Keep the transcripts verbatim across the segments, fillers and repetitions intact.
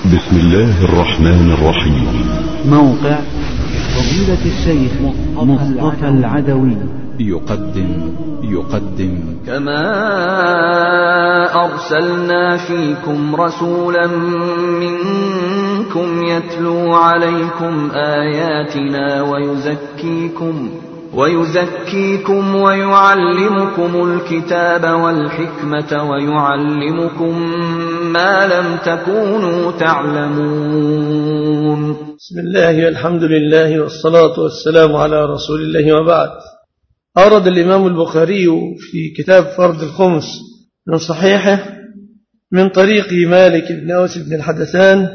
بسم الله الرحمن الرحيم. موقع فضيلة الشيخ مصطفى العدوي يقدم يقدم كما أرسلنا فيكم رسولا منكم يتلو عليكم آياتنا ويزكيكم ويزكيكم ويعلمكم الكتاب والحكمة ويعلمكم ما لم تكونوا تعلمون. بسم الله والحمد لله والصلاة والسلام على رسول الله وبعد. أورد الإمام البخاري في كتاب فرض الخمس من صحيحه من طريق مالك بن أوس بن الحدثان،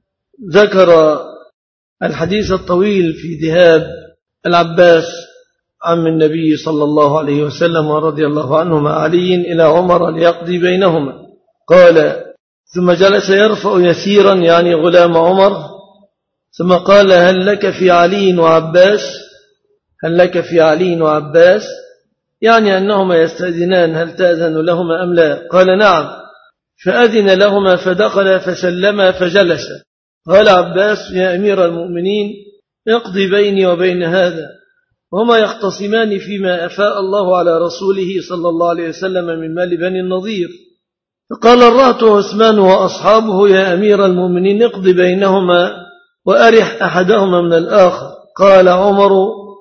ذكر الحديث الطويل في ذهاب العباس عم النبي صلى الله عليه وسلم ورضي الله عنه مع علي إلى عمر ليقضي بينهما. قال: ثم جلس يرفع يسيرا يعني غلام عمر، ثم قال: هل لك في علي وعباس؟ هل لك في علي وعباس؟ يعني أنهما يستأذنان، هل تأذن لهما أم لا؟ قال: نعم. فأذن لهما فدخل فسلما فجلس. قال عباس: يا أمير المؤمنين، اقضي بيني وبين هذا. وهما يختصمان فيما أفاء الله على رسوله صلى الله عليه وسلم من مال بني النضير. فقال الرهط عثمان وأصحابه: يا أمير المؤمنين، اقضي بينهما وأرح أحدهما من الآخر. قال عمر: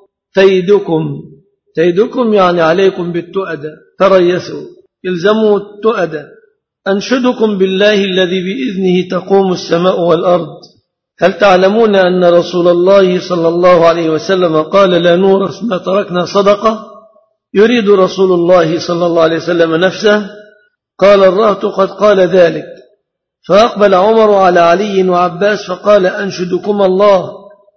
تيدكم. تيدكم يعني عليكم بالتؤدة، تريسوا، الزموا التؤدة. أنشدكم بالله الذي بإذنه تقوم السماء والأرض. هل تعلمون أن رسول الله صلى الله عليه وسلم قال: لا نورث ما تركنا صدقة؟ يريد رسول الله صلى الله عليه وسلم نفسه. قال الرهط: قد قال ذلك. فأقبل عمر على علي وعباس فقال: أنشدكم الله،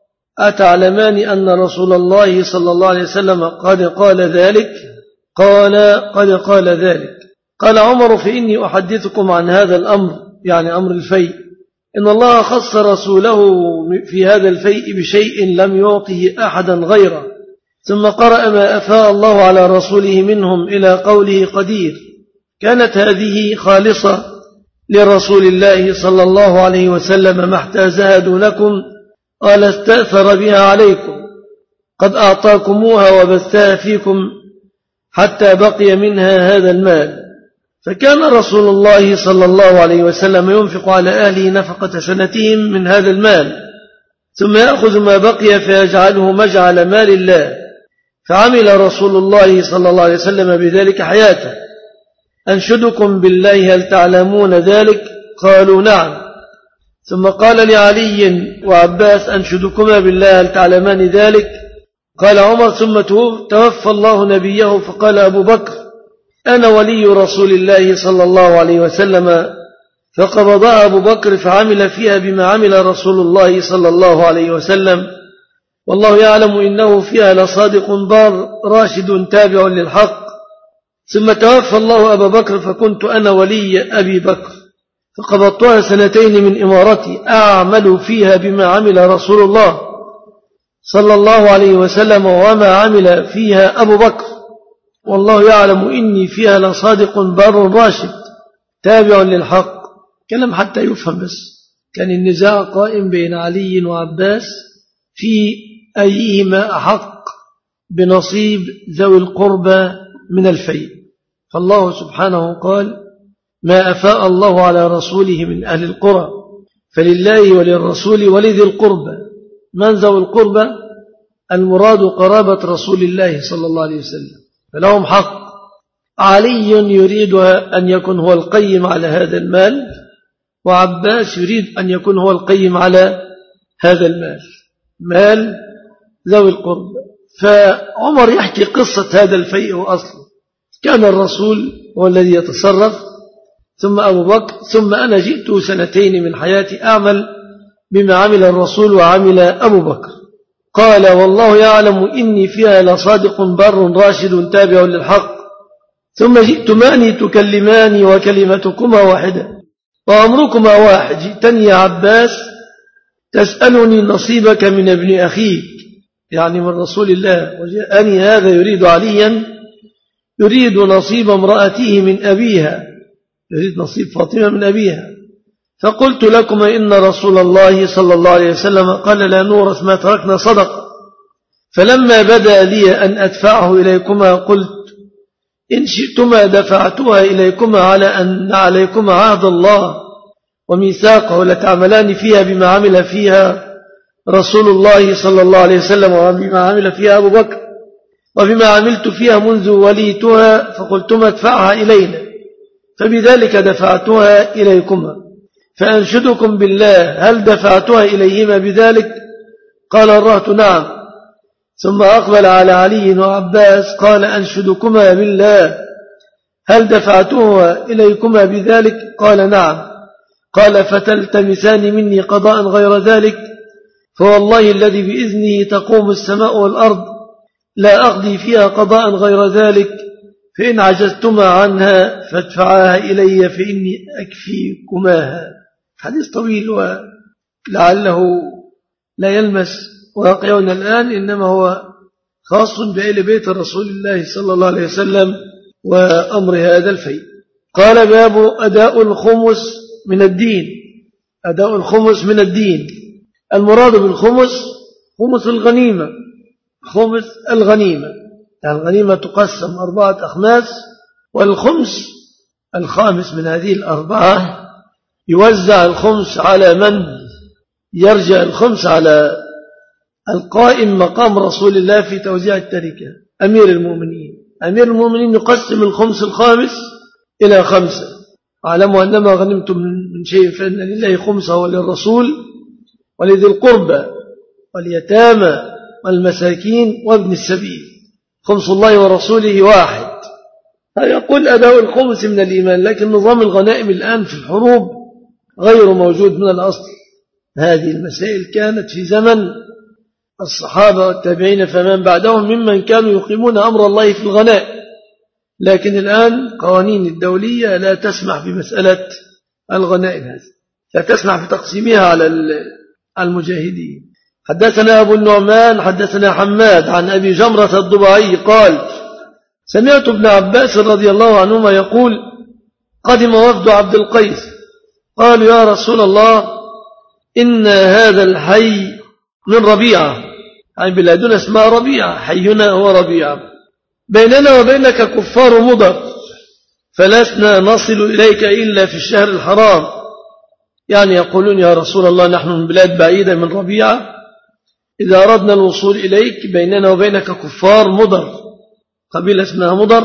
أتعلمان أن رسول الله صلى الله عليه وسلم قد قال ذلك؟ قال: قد قال ذلك. قال عمر: فإني أحدثكم عن هذا الأمر، يعني أمر الفيء، إن الله خص رسوله في هذا الفيء بشيء لم يعطه أحدا غيره. ثم قرأ ما أفاء الله على رسوله منهم إلى قوله قدير. كانت هذه خالصة لرسول الله صلى الله عليه وسلم ما احتازها دونكم، قال: استأثر بها عليكم، قد أعطاكموها وبثها فيكم حتى بقي منها هذا المال. فكان رسول الله صلى الله عليه وسلم ينفق على أهله نفقة سنتهم من هذا المال، ثم يأخذ ما بقي فيجعله مجعل مال الله. فعمل رسول الله صلى الله عليه وسلم بذلك حياته. أنشدكم بالله، هل تعلمون ذلك؟ قالوا: نعم. ثم قال لعلي وعباس: أنشدكما بالله، هل تعلمان ذلك؟ قال عمر: ثم توفى الله نبيه، فقال أبو بكر: أنا ولي رسول الله صلى الله عليه وسلم. فقبضها أبو بكر فعمل فيها بما عمل رسول الله صلى الله عليه وسلم، والله يعلم إنه فيها لصادق بار راشد تابع للحق. ثم توفى الله أبا بكر فكنت أنا ولي أبي بكر، فقبضتها سنتين من إمارتي أعمل فيها بما عمل رسول الله صلى الله عليه وسلم وما عمل فيها أبو بكر، والله يعلم إني فيها لصادق بار راشد تابع للحق. كلام حتى يفهم، بس كان النزاع قائم بين علي وعباس في أيهما أحق بنصيب ذوي القربى من الفيء. فالله سبحانه قال: ما أفاء الله على رسوله من أهل القرى فلله وللرسول ولذي القربى. من ذوي القربى؟ المراد قرابة رسول الله صلى الله عليه وسلم، فلهم حق. علي يريد أن يكون هو القيم على هذا المال، وعباس يريد أن يكون هو القيم على هذا المال، مال ذوي القربى. فعمر يحكي قصة هذا الفيء أصلا. كان الرسول هو الذي يتصرف، ثم أبو بكر، ثم أنا جئت سنتين من حياتي أعمل بما عمل الرسول وعمل أبو بكر. قال: والله يعلم إني فيها لصادق بار راشد تابع للحق. ثم جئتماني تكلماني وكلمتكما واحدة وأمركما واحد. جئتني يا عباس تسألني نصيبك من ابن أخيك، يعني من رسول الله، وجاءني هذا يريد عليا يريد نصيب امرأته من أبيها، يريد نصيب فاطمة من أبيها. فقلت لكما إن رسول الله صلى الله عليه وسلم قال لا نورث ما تركنا صدقة. فلما بدا لي أن أدفعه إليكما قلت إن شئتما دفعتها إليكما على أن عليكما عهد الله وميثاقه لتعملان فيها بما عمل فيها رسول الله صلى الله عليه وسلم وبما عمل فيها أبو بكر وبما عملت فيها منذ وليتها، فقلتما ادفعها إلينا، فبذلك دفعتها إليكما. فأنشدكم بالله هل دفعتها إليهما بذلك؟ قال الرهط نعم. ثم أقبل على علي وعباس قال أنشدكما بالله هل دفعتها إليكما بذلك؟ قال نعم. قال فتلتمسان مني قضاء غير ذلك؟ فوالله الذي بإذنه تقوم السماء والأرض لا أقضي فيها قضاء غير ذلك، فإن عجزتما عنها فادفعاها إلي فإني أكفيكماها. حديث طويل ولعله لا يلمس واقعنا الآن، إنما هو خاص بأهل بيت رسول الله صلى الله عليه وسلم وأمر هذا الفيء. قال باب أداء الخمس من الدين. أداء الخمس من الدين، المراد بالخمس خمس الغنيمة. خمس الغنيمة يعني الغنيمة تقسم أربعة أخماس، والخمس الخامس من هذه الأربعة يوزع الخمس على من يرجع الخمس على القائم مقام رسول الله في توزيع التركة، أمير المؤمنين. أمير المؤمنين يقسم الخمس الخامس إلى خمسة. اعلموا أنما غنمتم من شيء فإن لله خمسه وللرسول ولذي القربى واليتامى والمساكين وابن السبيل، خمس الله ورسوله واحد. يقول أداء الخمس من الإيمان، لكن نظام الغنائم الآن في الحروب غير موجود من الأصل. هذه المسائل كانت في زمن الصحابة والتابعين فمن بعدهم ممن كانوا يقيمون أمر الله في الغنائم، لكن الآن قوانين الدولية لا تسمح بمسألة الغنائم هذه، لا تسمح بتقسيمها على المجاهدين. حدثنا أبو النعمان حدثنا حماد عن أبي جمرة الضبعي قال سمعت ابن عباس رضي الله عنهما يقول قدم وفد عبد القيس قالوا يا رسول الله إن هذا الحي من ربيعة، يعني بلادنا اسمها ربيعة، حينا هو ربيعة، بيننا وبينك كفار مضر، فلسنا نصل إليك إلا في الشهر الحرام. يعني يقولون يا رسول الله نحن من بلاد بعيدة من ربيعة، إذا أردنا الوصول إليك بيننا وبينك كفار مضر، قبيلة اسمها مضر،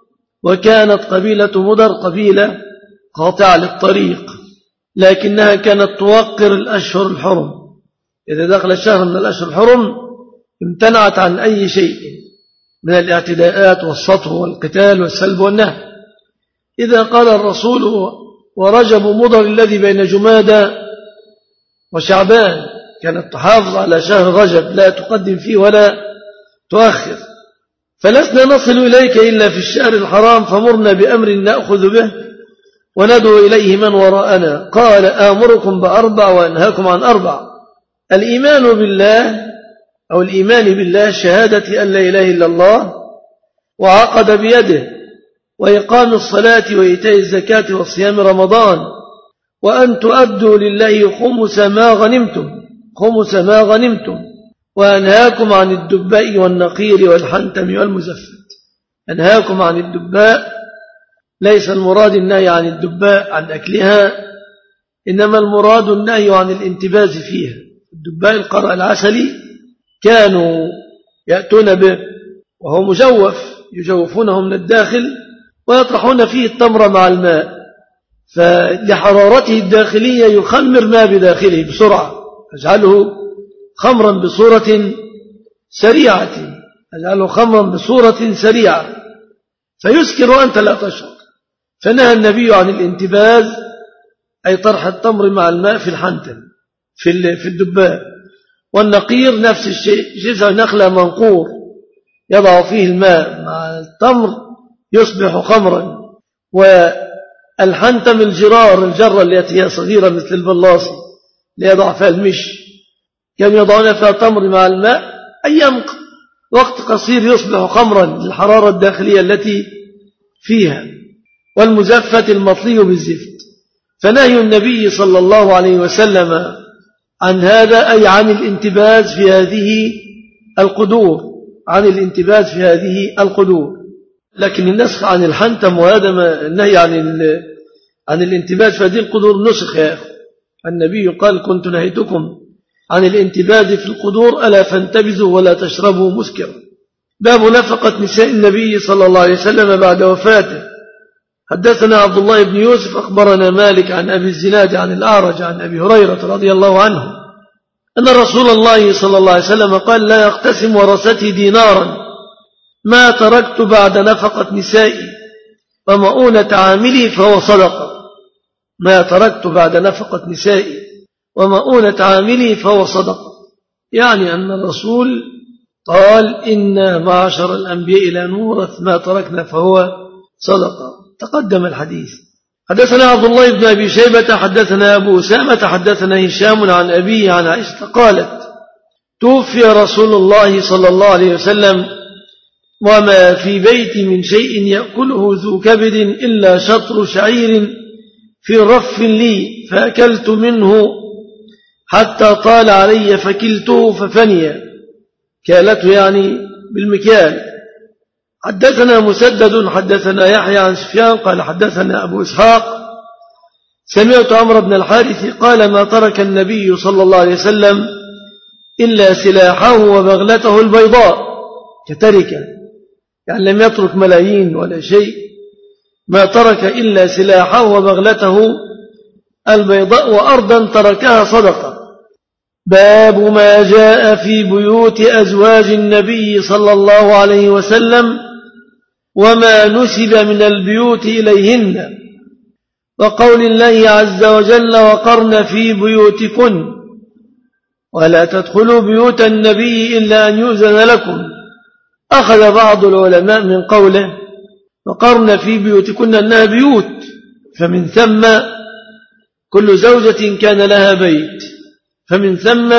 وكانت قبيلة مضر قبيلة قاطعة للطريق، لكنها كانت توقر الأشهر الحرم. إذا دخل الشهر من الأشهر الحرم امتنعت عن أي شيء من الاعتداءات والسطو والقتال والسلب والنهب. إذا قال الرسول ورجب مضر الذي بين جمادى وشعبان، كانت تحافظ على شهر رجب لا تقدم فيه ولا تؤخر، فلسنا نصل إليك إلا في الشهر الحرام، فمرنا بأمر نأخذ به وندعو إليه من وراءنا. قال آمركم بأربع وأنهاكم عن أربع: الإيمان بالله أو الإيمان بالله شهادة أن لا إله إلا الله وعقد بيده، وإقام الصلاة وإيتاء الزكاة وصيام رمضان، وأن تؤدوا لله خمس ما غنمتم خمس ما غنمتم وأنهاكم عن الدباء والنقير والحنتم والمزفت. أنهاكم عن الدباء ليس المراد النهي عن الدباء عن أكلها، إنما المراد النهي عن الانتباز فيها. الدباء القرع العسلي كانوا يأتون به وهو مجوف، يجوفونه من الداخل ويطرحون فيه التمر مع الماء، فلحرارته الداخلية يخمر ما بداخله بسرعة، يجعله خمرا بصورة سريعة يجعله خمرا بصورة سريعة فيسكر وأنت لا تشعر. فنهى النبي عن الانتباز، أي طرح التمر مع الماء في الحنتم في الدباء. والنقير نفس الشيء، جزء نخلة منقور يضع فيه الماء مع التمر يصبح خمرا. والحنتم الجرار، الجرة التي هي صغيرة مثل البلاصي ليضع فيها المش، كان يضعون فيها تمر مع الماء أيام وقت قصير يصبح خمرا للحرارة الداخلية التي فيها. والمزفت المطلي بالزفت، فنهي النبي صلى الله عليه وسلم عن هذا أي عن الانتباز في هذه القدور، عن الانتباز في هذه القدور. لكن النسخ عن الحنتم وهذا ما النهي عن عن الانتباز في هذه القدور نسخ يا أخي. النبي قال كنت نهيتكم عن الانتباز في القدور ألا فانتبذوا ولا تشربوا مسكرا. باب نفقة نساء النبي صلى الله عليه وسلم بعد وفاته. حدثنا عبد الله بن يوسف أخبرنا مالك عن أبي الزناد عن الأعرج عن أبي هريرة رضي الله عنه أن رسول الله صلى الله عليه وسلم قال لا يقتسم ورثتي دينارا ما تركت بعد نفقة نسائي ومؤونة عاملي فهو صدقة. ما تركت بعد نفقة نسائي ومؤونة عاملي فهو صدقة، يعني أن الرسول قال إن معشر الأنبياء لا نورث ما تركنا فهو صدقة. تقدم الحديث. حدثنا عبد الله بن أبي شيبة حدثنا أبو أسامة حدثنا هشام عن أبيه عن عائشة قالت توفي رسول الله صلى الله عليه وسلم وما في بيتي من شيء يأكله ذو كبد إلا شطر شعير في رف لي فأكلت منه حتى طال علي فكلته ففني. كالته يعني بالمكيال. حدثنا مسدد حدثنا يحيى عن سفيان قال حدثنا أبو إسحاق سمعت عمرو بن الحارث قال ما ترك النبي صلى الله عليه وسلم إلا سلاحه وبغلته البيضاء كتركة، يعني لم يترك ملايين ولا شيء، ما ترك إلا سلاحه وبغلته البيضاء وأرضا تركها صدقة. باب ما جاء في بيوت أزواج النبي صلى الله عليه وسلم وما نسب من البيوت إليهن وقول الله عز وجل وقرن في بيوتكن ولا تدخلوا بيوت النبي إلا أن يؤذن لكم. أخذ بعض العلماء من قوله وقرن في بيوتكن أنها بيوت، فمن ثم كل زوجة كان لها بيت، فمن ثم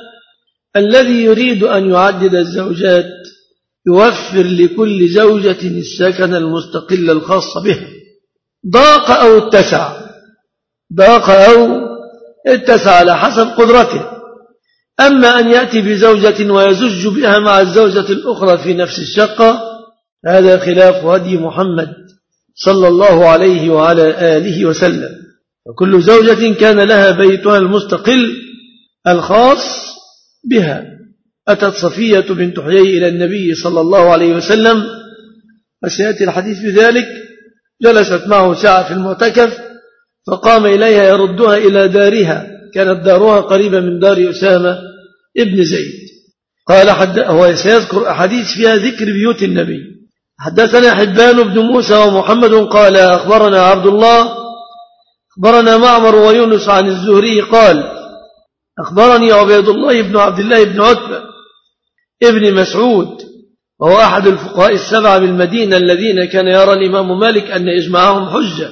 الذي يريد أن يعدد الزوجات يوفر لكل زوجة السكن المستقل الخاص بها، ضاق أو اتسع، ضاق أو اتسع على حسب قدرته. أما أن يأتي بزوجة ويزج بها مع الزوجة الأخرى في نفس الشقة هذا خلاف هدي محمد صلى الله عليه وعلى آله وسلم. وكل زوجة كان لها بيتها المستقل الخاص بها. أتت صفية بنت حيي إلى النبي صلى الله عليه وسلم وسيأتي الحديث بذلك، جلست معه ساعة في المعتكف فقام إليها يردها إلى دارها، كانت دارها قريبة من دار أسامة ابن زيد. قال حد هو سيذكر أحاديث فيها ذكر بيوت النبي. حدثنا حبان بن موسى ومحمد قال أخبرنا عبد الله أخبرنا معمر ويونس عن الزهري قال أخبرني عبيد الله بن عبد الله بن عتبة ابن مسعود وهو أحد الفقهاء السبعة بالمدينة الذين كان يرى الإمام مالك أن إجماعهم حجة،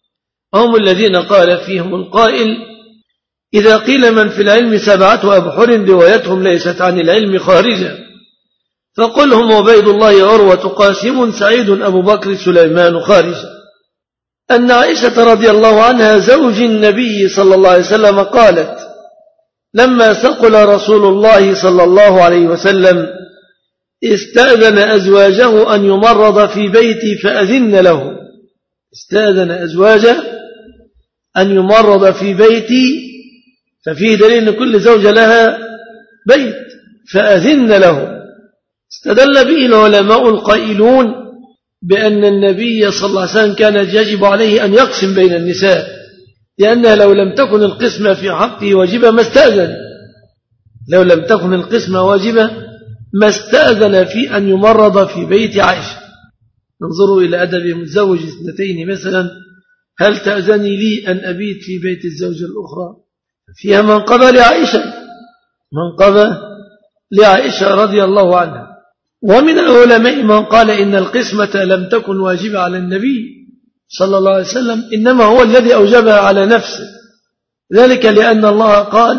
هم الذين قال فيهم القائل إذا قيل من في العلم سبعة أبحر روايتهم ليست عن العلم خارجة، فقل هم عبيد الله عروة قاسم سعيد أبو بكر سليمان خارجة. أن عائشة رضي الله عنها زوج النبي صلى الله عليه وسلم قالت لما ثقل رسول الله صلى الله عليه وسلم استأذن أزواجه أن يمرض في بيتي فأذن له، استأذن أزواجه أن يمرض في بيتي، ففيه دليل أن كل زوجة لها بيت، فأذن له. استدل به العلماء القائلون بأن النبي صلى الله عليه وسلم كان يجب عليه أن يقسم بين النساء، لأنها لو لم تكن القسمة في حقه واجبة ما استأذن، لو لم تكن القسمة واجبة ما استأذن في أن يمرض في بيت عائشة. انظروا إلى أدب متزوج اثنتين مثلا، هل تأذني لي أن أبيت في بيت الزوجة الأخرى؟ فيها منقبة لعائشة، منقبة لعائشة رضي الله عنها. ومن العلماء من قال إن القسمة لم تكن واجبة على النبي صلى الله عليه وسلم، إنما هو الذي أوجبها على نفسه، ذلك لأن الله قال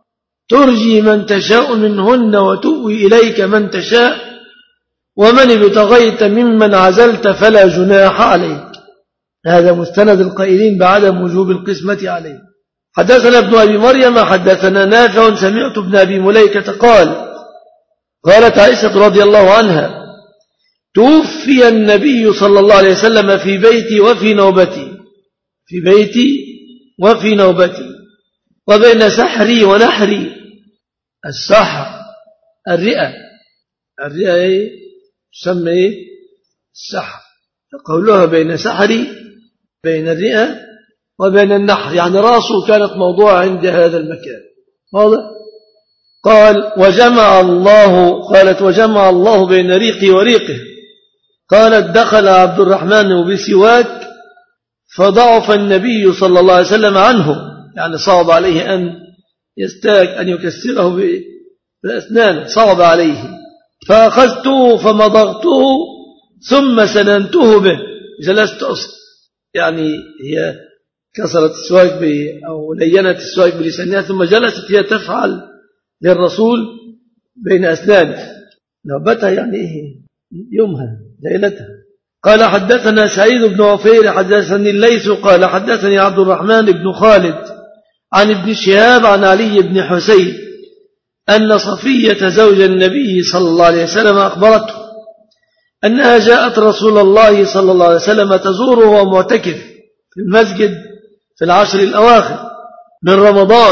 ترجي من تشاء منهن وتؤوي إليك من تشاء ومن ابتغيت ممن عزلت فلا جناح عليك. هذا مستند القائلين بعدم وجوب القسمة عليه. حدثنا ابن أبي مريم حدثنا نافع سمعت ابن أبي مليكة قال قالت عائشة رضي الله عنها توفي النبي صلى الله عليه وسلم في بيتي وفي نوبتي في بيتي وفي نوبتي وبين سحري ونحري. السحر الرئة، الرئة ايه تسمى ايه السحر، فقولها بين سحري بين الرئة وبين النحر، يعني راسه كانت موضوع عند هذا المكان. واضح؟ قال وجمع الله قالت وجمع الله بين ريقي وريقه. قالت دخل عبد الرحمن بسواك فضعف النبي صلى الله عليه وسلم عنه، يعني صعب عليه أن يستاك أن يكسره بأسنانه، صعب عليه، فأخذته فمضغته ثم سننته به، جلست أصل، يعني هي كسرت السواك أو لينت السواك بلسانها ثم جلست هي تفعل للرسول بين أسنانه نوبتها، يعني إيه يومها ليلتها. قال حدثنا سعيد بن عفير حدثني الليث قال حدثني عبد الرحمن بن خالد عن ابن شهاب عن علي بن حسين أن صفية زوج النبي صلى الله عليه وسلم أخبرته أنها جاءت رسول الله صلى الله عليه وسلم تزوره وهو معتكف في المسجد في العشر الأواخر من رمضان،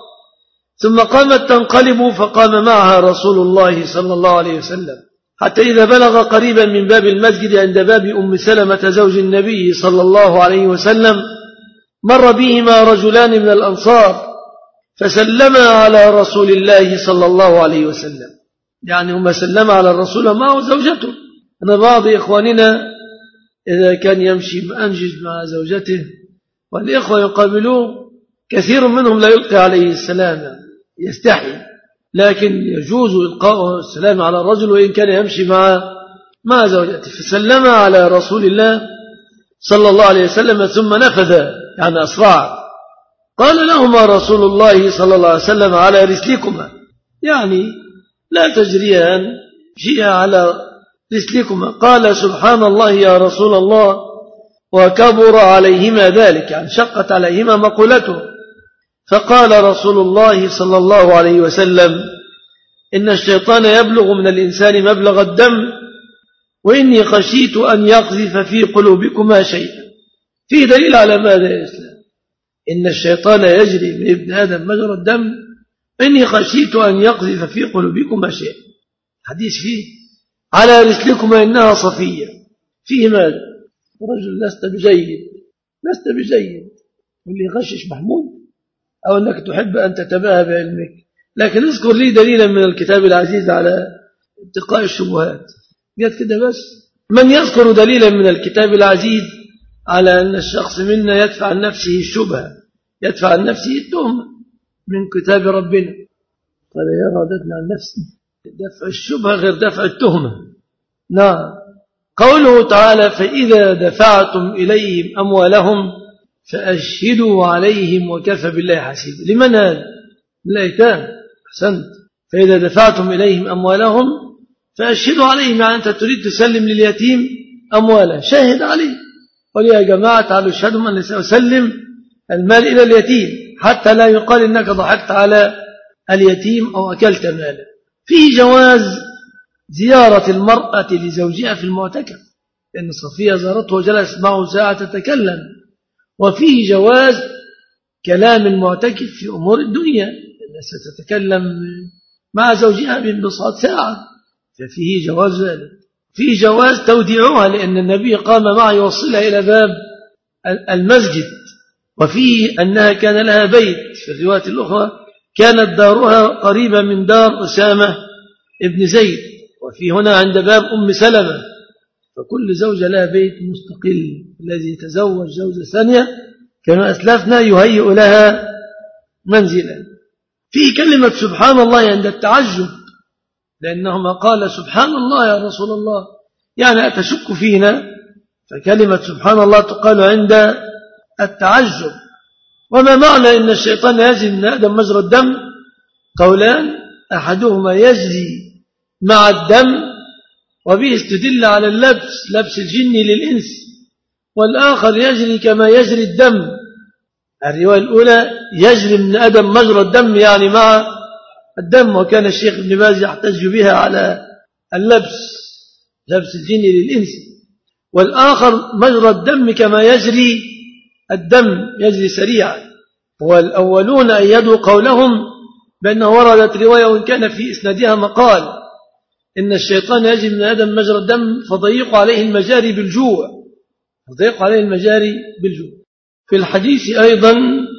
ثم قامت تنقلب فقام معها رسول الله صلى الله عليه وسلم حتى إذا بلغ قريبا من باب المسجد عند باب أم سلمة زوج النبي صلى الله عليه وسلم مر بهما رجلان من الأنصار فسلما على رسول الله صلى الله عليه وسلم، يعني هما سلم على الرسول معه زوجته. أن بعض إخواننا إذا كان يمشي مأنجج مع زوجته والإخوة يقابلوه كثير منهم لا يلقي عليه السلام، يستحي، لكن يجوز إلقاء السلام على الرجل وإن كان يمشي مع مع زوجته. فسلم على رسول الله صلى الله عليه وسلم ثم نفذ، يعني أسرع. قال لهما رسول الله صلى الله عليه وسلم على رسلكما، يعني لا تجريان شيء على رسلكما. قال سبحان الله يا رسول الله، وكبر عليهما ذلك، يعني شقت عليهما مقولته. فقال رسول الله صلى الله عليه وسلم إن الشيطان يبلغ من الإنسان مبلغ الدم وإني خشيت أن يقذف في قلوبكما شيئا. في دليل على ماذا يا إسلام؟ إن الشيطان يجري من ابن آدم مجرى الدم وإني خشيت أن يقذف في قلوبكما شيئا. حديث فيه على رسلكما إنها صفية، فيه ماذا؟ رجل لست بجيد لست بجيد واللي يغشش محمود، أو أنك تحب أن تتباهى بعلمك. لكن اذكر لي دليلا من الكتاب العزيز على اتقاء الشبهات. قد كده بس، من يذكر دليلا من الكتاب العزيز على أن الشخص منا يدفع عن نفسه الشبهة، يدفع عن نفسه التهمة من كتاب ربنا. قال يا رددنا عن نفسي، دفع الشبهة غير دفع التهمة. نعم، قوله تعالى فإذا دفعتم إليهم أموالهم فأشهدوا عليهم وكفى بالله حسيبا. لمن هذا؟ للأيتام. أحسنت. فإذا دفعتم إليهم أموالهم فأشهدوا عليهم، يعني أنت تريد تسلم لليتيم أمواله، شاهد عليه، قل يا جماعة تعالوا اشهدوا من سأسلم المال إلى اليتيم، حتى لا يقال إنك ضحكت على اليتيم أو أكلت ماله. فيه جواز زيارة المرأة لزوجها في المعتكف، لأن صفية زارته وجلس معه ساعة تتكلم. وفيه جواز كلام المعتكف في أمور الدنيا، لأنها ستتكلم مع زوجها بانبساط ساعة، ففيه جواز ذلك. فيه جواز توديعها، لأن النبي قام معه يوصلها إلى باب المسجد. وفيه أنها كان لها بيت، في الرواية الأخرى كانت دارها قريبة من دار أسامة ابن زيد، وفي هنا عند باب أم سلمة. فكل زوجة لها بيت مستقل، الذي يتزوج زوجة ثانية كما أسلفنا يهيئ لها منزلا. في كلمة سبحان الله عند التعجب، لأنهما قال سبحان الله يا رسول الله، يعني أتشك فينا، فكلمة سبحان الله تقال عند التعجب. وما معنى إن الشيطان يجري من آدم مجرى الدم؟ قولان، أحدهما يجري مع الدم، وبه استدل على اللبس، لبس الجن للإنس، والآخر يجري كما يجري الدم. الرواية الأولى يجري من آدم مجرى الدم، يعني مع الدم، وكان الشيخ ابن باز يحتج بها على اللبس، لبس الجن للإنس. والآخر مجرى الدم كما يجري الدم، يجري سريعا. والأولون أيدوا قولهم بأنه وردت رواية وإن كان في إسنادها مقال إن الشيطان يجري من آدم مجرى الدم فضيق عليه المجاري بالجوع، فضيق عليه المجاري بالجوع. في الحديث أيضا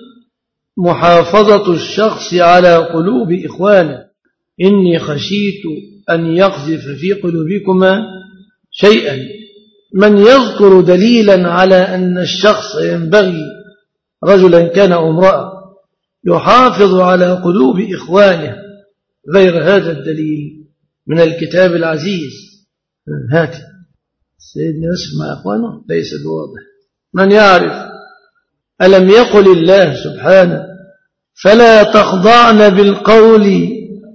محافظة الشخص على قلوب إخوانه، إني خشيت أن يقذف في قلوبكما شيئا. من يذكر دليلا على أن الشخص ينبغي رجلا كان أو امرأة يحافظ على قلوب إخوانه غير هذا الدليل من الكتاب العزيز. هاتي سيدنا يوسف مع أخوانه ليس بواضح. من يعرف ألم يقل الله سبحانه فلا تخضعن بالقول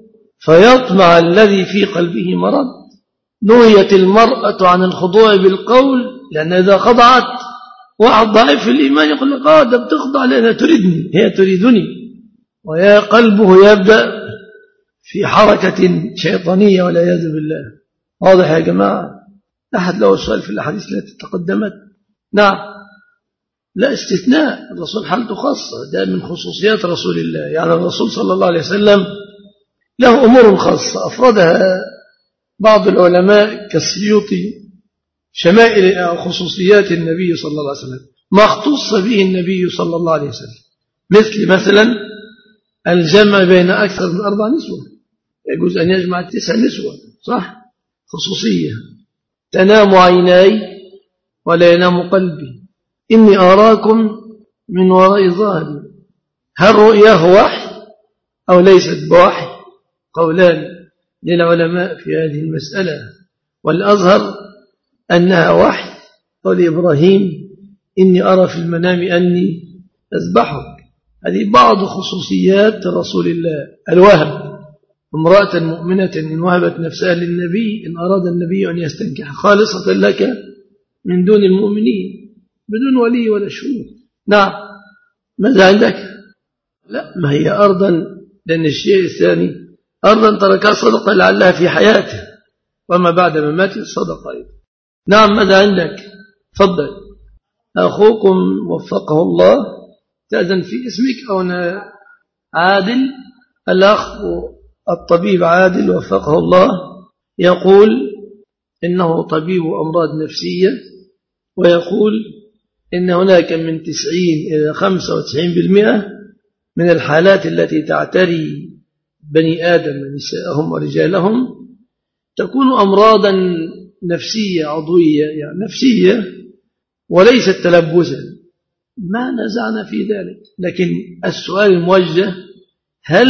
فيطمع الذي في قلبه مرض. نهيت المرأة عن الخضوع بالقول لأن إذا خضعت واحد ضعيف في الإيمان يقول لك آه ده بتخضع لأنها تريدني، هي تريدني، ويا قلبه يبدأ في حركة شيطانية والعياذ بالله. واضح يا جماعة؟ أحد له سؤال في الأحاديث التي تقدمت؟ نعم، لا استثناء، الرسول حالته خاصة، ده من خصوصيات رسول الله. يعني الرسول صلى الله عليه وسلم له أمور خاصة أفردها بعض العلماء كالسيوطي شمائل أو خصوصيات النبي صلى الله عليه وسلم، ما اختص به النبي صلى الله عليه وسلم، مثل مثلا الجمع بين أكثر من أربع نسوة، يجوز أن يجمع تسع نسوة، صح؟ خصوصية. تنام عيناي ولا ينام قلبي، إني أراكم من وراء ظهري. هل رؤياه وحي أو ليست بوحي؟ قولان للعلماء في هذه المسألة، والأظهر أنها وحي. قال إبراهيم إني أرى في المنام أني أذبحك. هذه بعض خصوصيات رسول الله. الوهب، امرأة مؤمنة إن وهبت نفسها للنبي إن أراد النبي أن يستنكح خالصة لك من دون المؤمنين بدون ولي ولا شهود. نعم، ماذا عندك؟ لا، ما هي أرضا، لأن الشيء الثاني أرضا تركها صدقة لعلها في حياته وما بعد مماته صدقة أيضا. نعم، ماذا عندك؟ تفضل. أخوكم وفقه الله، تأذن في اسمك أو أنا عادل؟ الأخ الطبيب عادل وفقه الله يقول إنه طبيب أمراض نفسية، ويقول إن هناك من تسعين إلى خمسة وتسعين بالمئة من الحالات التي تعتري بني آدم نساءهم ورجالهم تكون أمراضا نفسية عضوية، يعني نفسية وليست تلبسا. ما نزعنا في ذلك، لكن السؤال الموجه هل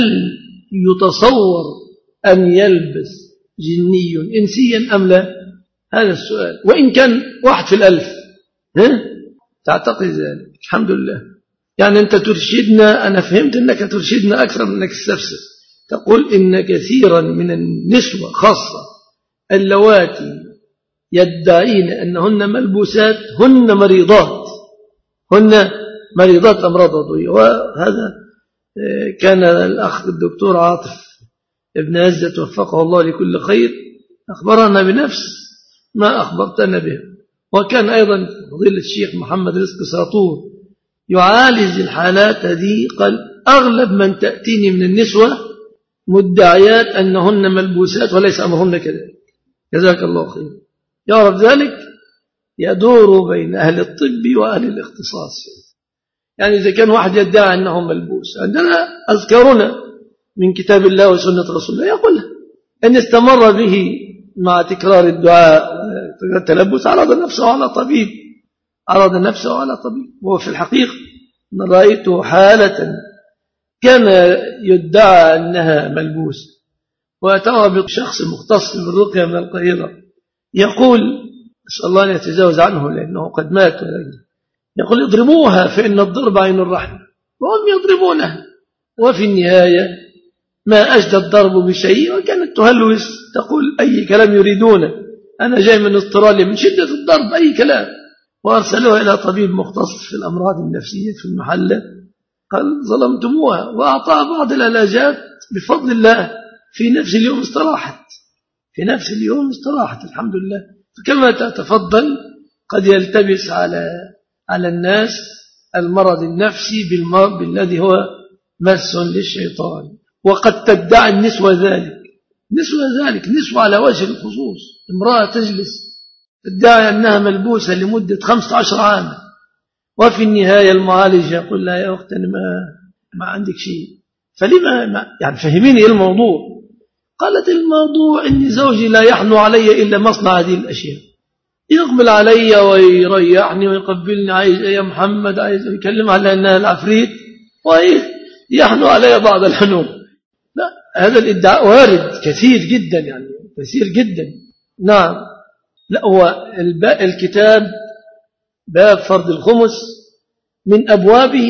يتصور أن يلبس جني إنسيا أم لا؟ هذا السؤال، وإن كان واحد في الألف. ها؟ تعتقد ذلك؟ الحمد لله. يعني أنت ترشدنا، أنا فهمت أنك ترشدنا أكثر من أنك تستفسر. تقول إن كثيرا من النسوة خاصة اللواتي يدعين أنهن ملبوسات هن مريضات، هن مريضات أمراض عضوية. وهذا كان الأخ الدكتور عاطف ابن عزة توفقه الله لكل خير أخبرنا بنفس ما أخبرتنا به. وكان أيضا فضيلة الشيخ محمد رزق ساطور يعالج الحالات هذه، قال أغلب من تأتيني من النسوة مدعيات أنهن ملبوسات وليس أمرهن كذلك. جزاك الله خير. يعرف ذلك يدور بين أهل الطب وأهل الاختصاص. يعني إذا كان واحد يدعي أنه ملبوس، عندنا أذكارنا من كتاب الله وسنة رسول الله يقول أن استمر به مع تكرار الدعاء التلبس عرض نفسه على طبيب، عرض نفسه على طبيب. وهو في الحقيقة رأيته حالة كان يدعى أنها ملبوس، وأتوى بشخص مختص بالرقية من القاهرة يقول أسأل الله أن يتجاوز عنه لأنه قد مات، يقول اضربوها فإن الضرب عين الرحمة، وهم يضربونها. وفي النهاية ما أجدى الضرب بشيء، وكانت تهلوس تقول أي كلام يريدونه، أنا جاي من استراليا من شدة الضرب أي كلام. وأرسلوها إلى طبيب مختص في الأمراض النفسية في المحلة، قال ظلمتموها، وأعطى بعض العلاجات بفضل الله في نفس اليوم استراحت، في نفس اليوم استراحت الحمد لله. فكما تتفضل قد يلتبس على على الناس المرض النفسي بالمرض الذي هو مس للشيطان. وقد تدعي النسوة ذلك، نسوة ذلك نسوة على وجه الخصوص، امرأة تجلس تدعي أنها ملبوسة لمدة خمسة عشر عاما، وفي النهاية المعالج يقول لها يا أخت أنا ما, ما عندك شيء، فلما ما يعني فهميني إيه الموضوع؟ قالت الموضوع إن زوجي لا يحنو علي إلا مصنع هذه الأشياء، يقبل علي ويريحني ويقبلني، عايز يا محمد، عايز يكلم على أنها العفريت، ويحنو علي بعض الحنو. لا، هذا الادعاء وارد كثير جدا، يعني كثير جدا. نعم. لا، هو الكتاب باب فرض الخمس من أبوابه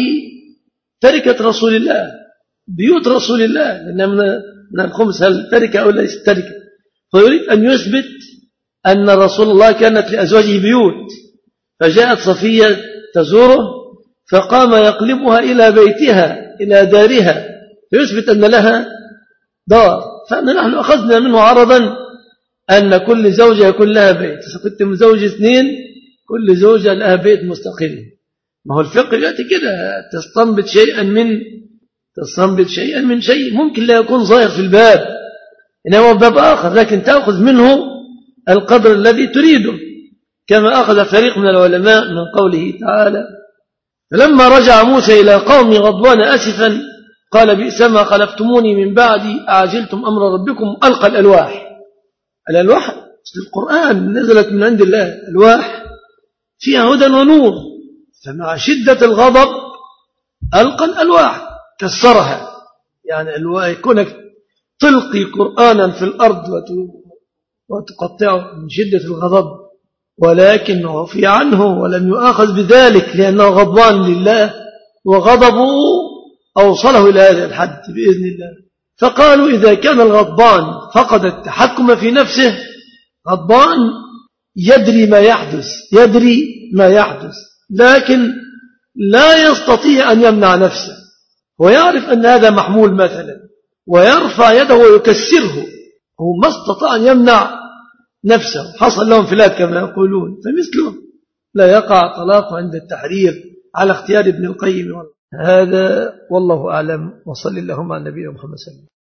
تركة رسول الله، بيوت رسول الله، لأن من الخمس هل تركة أو ليس تركة، فيريد أن يثبت أن رسول الله كانت لأزواجه بيوت، فجاءت صفية تزوره فقام يقلبها إلى بيتها إلى دارها، فيثبت أن لها دار. فنحن أخذنا منه عرضا أن كل زوجة يكون لها بيت، إذا كنت مزوج اثنين كل زوجة لها بيت مستقل. ما هو الفقه يأتي كده، تستنبط شيئا من تستنبط شيئا من شيء ممكن لا يكون ظاهر في الباب، إنما باب آخر، لكن تأخذ منه القدر الذي تريده، كما أخذ فريق من العلماء من قوله تعالى فلما رجع موسى إلى قومه غضبان أسفا قال بئسما خلفتموني من بعدي أعجلتم أمر ربكم. ألقى الألواح. الألواح القرآن نزلت من عند الله، الألواح فيها هدى ونور، فمع شدة الغضب ألقى الألواح كسرها. يعني الواح كونك تلقي قرآنا في الأرض وتقطعه من شدة الغضب، ولكن عفي عنه ولم يؤاخذ بذلك لأنه غضبان لله، وغضبه أوصله إلى هذا الحد بإذن الله. فقالوا إذا كان الغضبان فقد التحكم في نفسه، غضبان يدري ما يحدث يدري ما يحدث لكن لا يستطيع أن يمنع نفسه، ويعرف أن هذا محمول مثلا ويرفع يده ويكسره، هو ما استطاع أن يمنع نفسه، حصل لهم فلات كما يقولون، فمثله لا يقع طلاق عند التحرير على اختيار ابن القيم. هذا والله أعلم، وصل اللهم على النبي محمد صلى الله عليه وسلم.